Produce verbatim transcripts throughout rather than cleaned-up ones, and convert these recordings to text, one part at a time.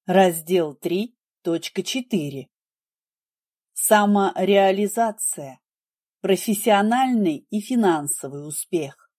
Раздел три точка четыре. Самореализация. Профессиональный и финансовый успех.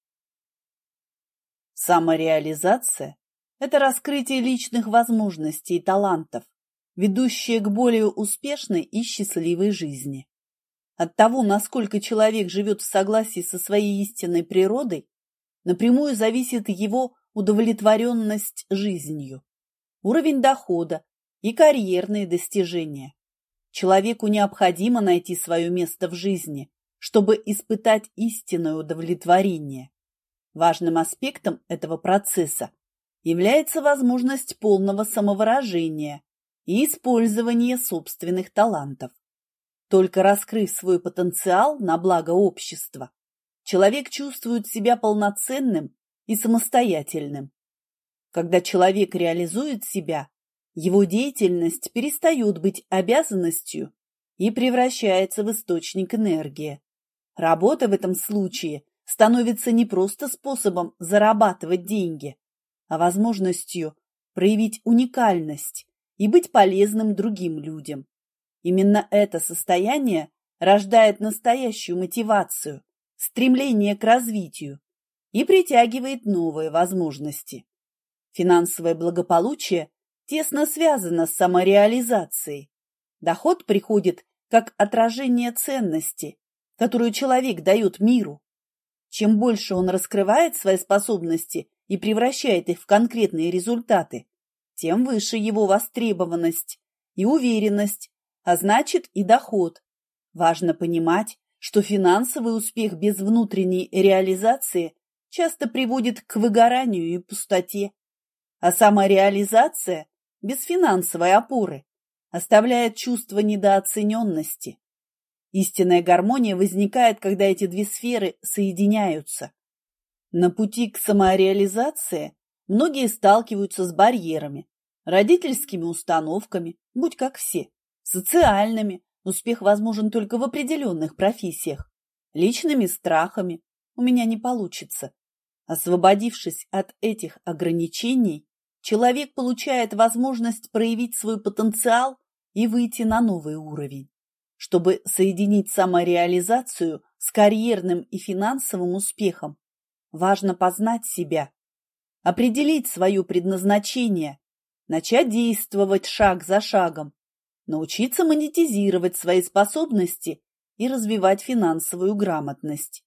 Самореализация – это раскрытие личных возможностей и талантов, ведущее к более успешной и счастливой жизни. От того, насколько человек живет в согласии со своей истинной природой, напрямую зависит его удовлетворенность жизнью, уровень дохода и карьерные достижения. Человеку необходимо найти свое место в жизни, чтобы испытать истинное удовлетворение. Важным аспектом этого процесса является возможность полного самовыражения и использования собственных талантов. Только раскрыв свой потенциал на благо общества, человек чувствует себя полноценным и самостоятельным. Когда человек реализует себя, его деятельность перестает быть обязанностью и превращается в источник энергии. Работа в этом случае становится не просто способом зарабатывать деньги, а возможностью проявить уникальность и быть полезным другим людям. Именно это состояние рождает настоящую мотивацию, стремление к развитию и притягивает новые возможности. Финансовое благополучие тесно связано с самореализацией. Доход приходит как отражение ценности, которую человек дает миру. Чем больше он раскрывает свои способности и превращает их в конкретные результаты, тем выше его востребованность и уверенность, а значит и доход. Важно понимать, что финансовый успех без внутренней реализации часто приводит к выгоранию и пустоте. А самореализация без финансовой опоры оставляет чувство недооцененности. Истинная гармония возникает, когда эти две сферы соединяются. На пути к самореализации многие сталкиваются с барьерами, родительскими установками, будь как все, социальными, успех возможен только в определенных профессиях, личными страхами, у меня не получится. Освободившись от этих ограничений, человек получает возможность проявить свой потенциал и выйти на новый уровень. Чтобы соединить самореализацию с карьерным и финансовым успехом, важно познать себя, определить свое предназначение, начать действовать шаг за шагом, научиться монетизировать свои способности и развивать финансовую грамотность.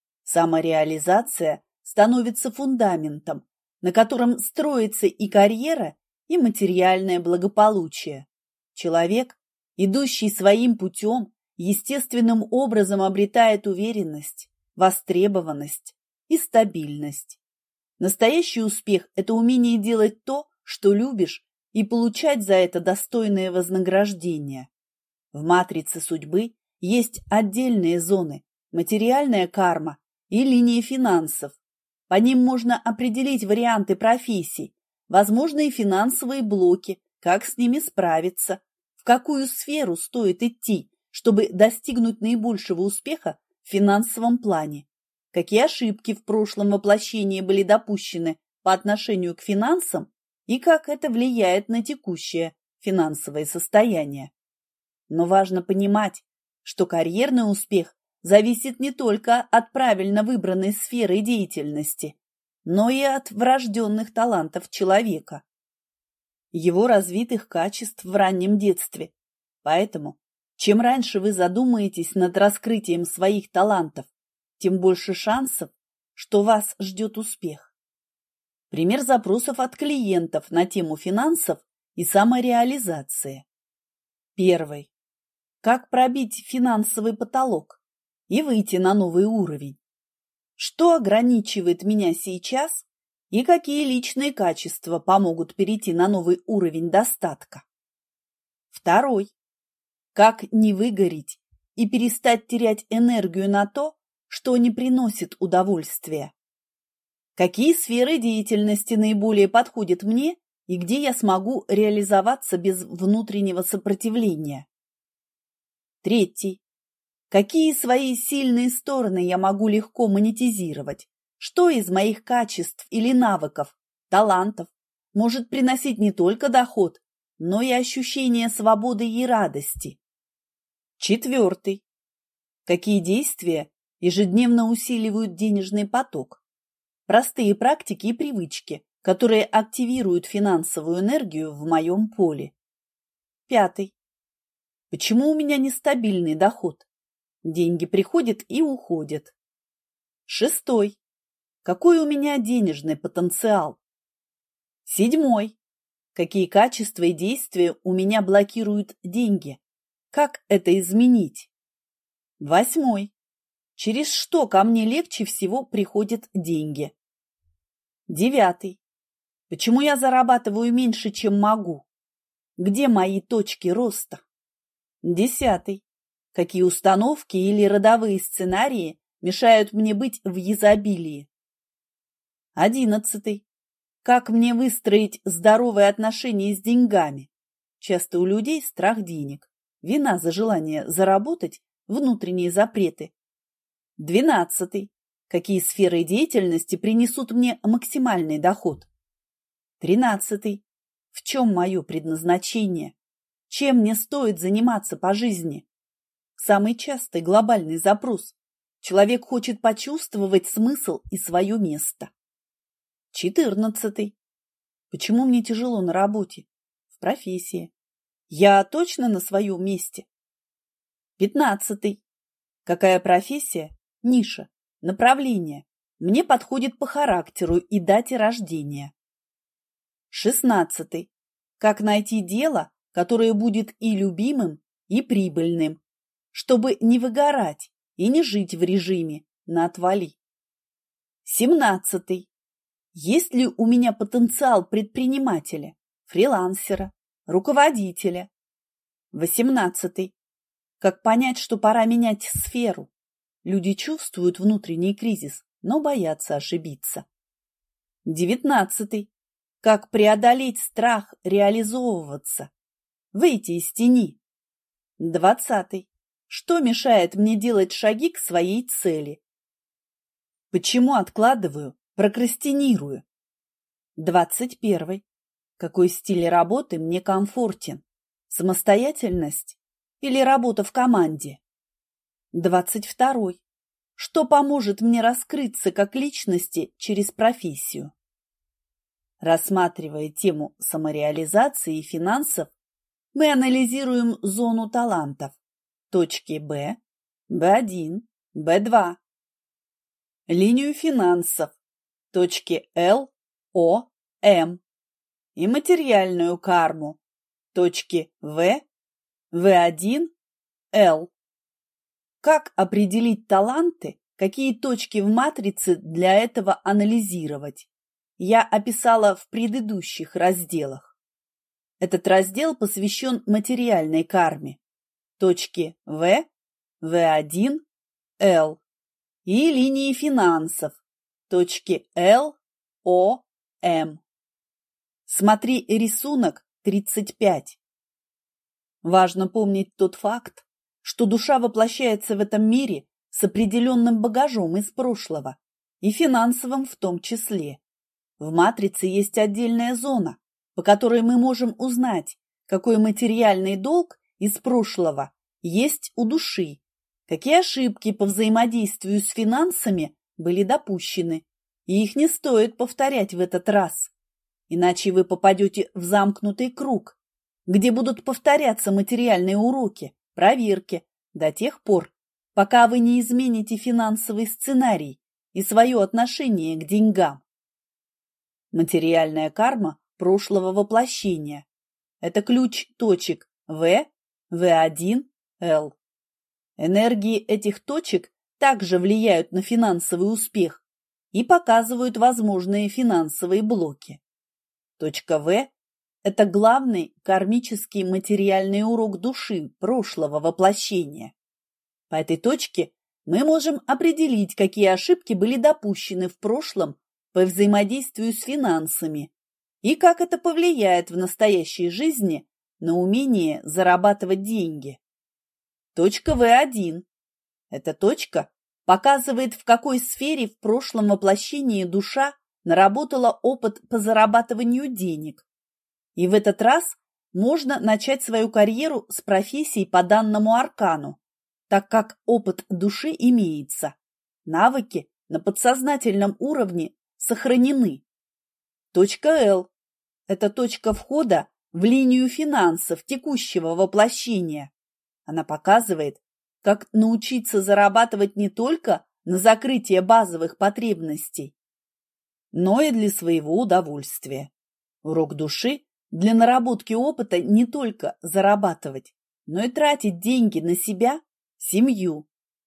Самореализация становится фундаментом, на котором строится и карьера, и материальное благополучие. Человек, идущий своим путем, естественным образом обретает уверенность, востребованность и стабильность. Настоящий успех – это умение делать то, что любишь, и получать за это достойное вознаграждение. В матрице судьбы есть отдельные зоны – материальная карма и линии финансов. По ним можно определить варианты профессий, возможные финансовые блоки, как с ними справиться, в какую сферу стоит идти, чтобы достигнуть наибольшего успеха в финансовом плане, какие ошибки в прошлом воплощении были допущены по отношению к финансам и как это влияет на текущее финансовое состояние. Но важно понимать, что карьерный успех зависит не только от правильно выбранной сферы деятельности, но и от врожденных талантов человека, его развитых качеств в раннем детстве. Поэтому, чем раньше вы задумаетесь над раскрытием своих талантов, тем больше шансов, что вас ждет успех. Пример запросов от клиентов на тему финансов и самореализации. Первый. Как пробить финансовый потолок и выйти на новый уровень? Что ограничивает меня сейчас и какие личные качества помогут перейти на новый уровень достатка? Второй. Как не выгореть и перестать терять энергию на то, что не приносит удовольствия? Какие сферы деятельности наиболее подходят мне и где я смогу реализоваться без внутреннего сопротивления? Третий. Какие свои сильные стороны я могу легко монетизировать? Что из моих качеств или навыков, талантов может приносить не только доход, но и ощущение свободы и радости. Четвертый. Какие действия ежедневно усиливают денежный поток? Простые практики и привычки, которые активируют финансовую энергию в моем поле. Пятый. Почему у меня нестабильный доход? Деньги приходят и уходят. Шестой. Какой у меня денежный потенциал? Седьмой. Какие качества и действия у меня блокируют деньги? Как это изменить? Восьмой. Через что ко мне легче всего приходят деньги? Девятый. Почему я зарабатываю меньше, чем могу? Где мои точки роста? Десятый. Какие установки или родовые сценарии мешают мне быть в изобилии? Одиннадцатый. Как мне выстроить здоровые отношения с деньгами? Часто у людей страх денег, вина за желание заработать, внутренние запреты. Двенадцатый. Какие сферы деятельности принесут мне максимальный доход? Тринадцатый. В чем мое предназначение? Чем мне стоит заниматься по жизни? Самый частый глобальный запрос. Человек хочет почувствовать смысл и свое место. Четырнадцатый. Почему мне тяжело на работе, в профессии? Я точно на своем месте? Пятнадцатый. Какая профессия, ниша, направление мне подходит по характеру и дате рождения? Шестнадцатый. Как найти дело, которое будет и любимым, и прибыльным, чтобы не выгорать и не жить в режиме на отвали? Семнадцатый. Есть ли у меня потенциал предпринимателя, фрилансера, руководителя? Восемнадцатый. Как понять, что пора менять сферу? Люди чувствуют внутренний кризис, но боятся ошибиться. Девятнадцатый. Как преодолеть страх реализовываться? Выйти из тени. Двадцатый. Что мешает мне делать шаги к своей цели? Почему откладываю, прокрастинирую? Двадцать первый. Какой стиль работы мне комфортен? Самостоятельность или работа в команде? Двадцать второй. Что поможет мне раскрыться как личности через профессию? Рассматривая тему самореализации и финансов, мы анализируем зону талантов, точки Б, Б один, Б два, линию финансов, точки Л, О, М и материальную карму, точки В, В один, Л. Как определить таланты, какие точки в матрице для этого анализировать? Я описала в предыдущих разделах. Этот раздел посвящен материальной карме, точки В, В один, Л и линии финансов, точки Л, О, М. Смотри рисунок тридцать пять. Важно помнить тот факт, что душа воплощается в этом мире с определенным багажом из прошлого, и финансовым в том числе. В матрице есть отдельная зона, по которой мы можем узнать, какой материальный долг из прошлого есть у души, какие ошибки по взаимодействию с финансами были допущены, и их не стоит повторять в этот раз, иначе вы попадете в замкнутый круг, где будут повторяться материальные уроки, проверки до тех пор, пока вы не измените финансовый сценарий и свое отношение к деньгам. Материальная карма прошлого воплощения – это ключ точек В, В один, Л. Энергии этих точек также влияют на финансовый успех и показывают возможные финансовые блоки. Точка В – это главный кармический материальный урок души прошлого воплощения. По этой точке мы можем определить, какие ошибки были допущены в прошлом по взаимодействию с финансами и как это повлияет в настоящей жизни на умение зарабатывать деньги. Точка В один. Эта точка показывает, в какой сфере в прошлом воплощении душа наработала опыт по зарабатыванию денег. И в этот раз можно начать свою карьеру с профессии по данному аркану, так как опыт души имеется, навыки на подсознательном уровне сохранены. Точка Л – это точка входа в линию финансов текущего воплощения. Она показывает, как научиться зарабатывать не только на закрытие базовых потребностей, но и для своего удовольствия. Урок души для наработки опыта не только зарабатывать, но и тратить деньги на себя, семью.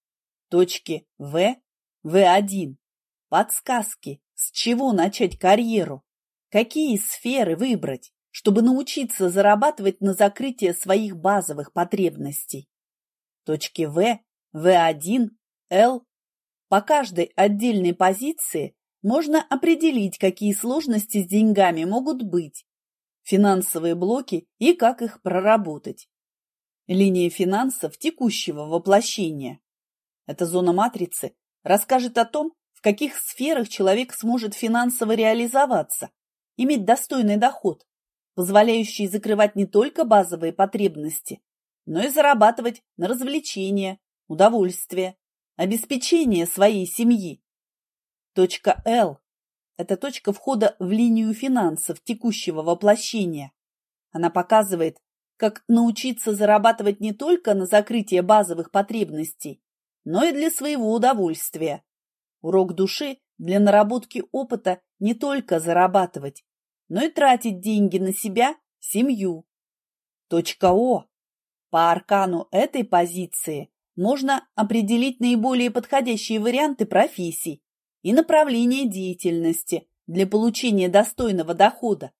Точки В, В один. Подсказки, с чего начать карьеру, какие сферы выбрать, чтобы научиться зарабатывать на закрытие своих базовых потребностей. Точки В, В один, Л. По каждой отдельной позиции можно определить, какие сложности с деньгами могут быть, финансовые блоки и как их проработать. Линия финансов текущего воплощения. Эта зона матрицы расскажет о том, в каких сферах человек сможет финансово реализоваться, иметь достойный доход, позволяющий закрывать не только базовые потребности, но и зарабатывать на развлечения, удовольствие, обеспечение своей семьи. Точка Л – это точка входа в линию финансов текущего воплощения. Она показывает, как научиться зарабатывать не только на закрытие базовых потребностей, но и для своего удовольствия. Урок души для наработки опыта не только зарабатывать, но и тратить деньги на себя, семью. Точка О. По аркану этой позиции можно определить наиболее подходящие варианты профессий и направления деятельности для получения достойного дохода.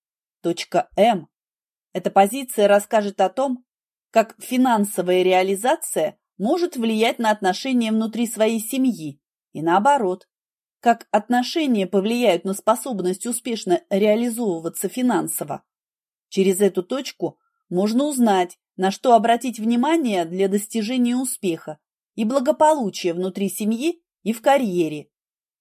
Точка М. Эта позиция расскажет о том, как финансовая реализация может влиять на отношения внутри своей семьи и наоборот, как отношения повлияют на способность успешно реализовываться финансово. Через эту точку можно узнать, на что обратить внимание для достижения успеха и благополучия внутри семьи и в карьере.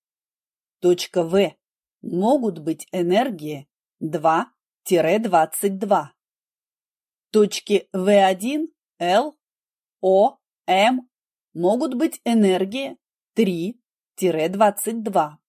Точка В. Могут быть энергии два двадцать два. Точки В один, Л, О, М могут быть энергии три двадцать два.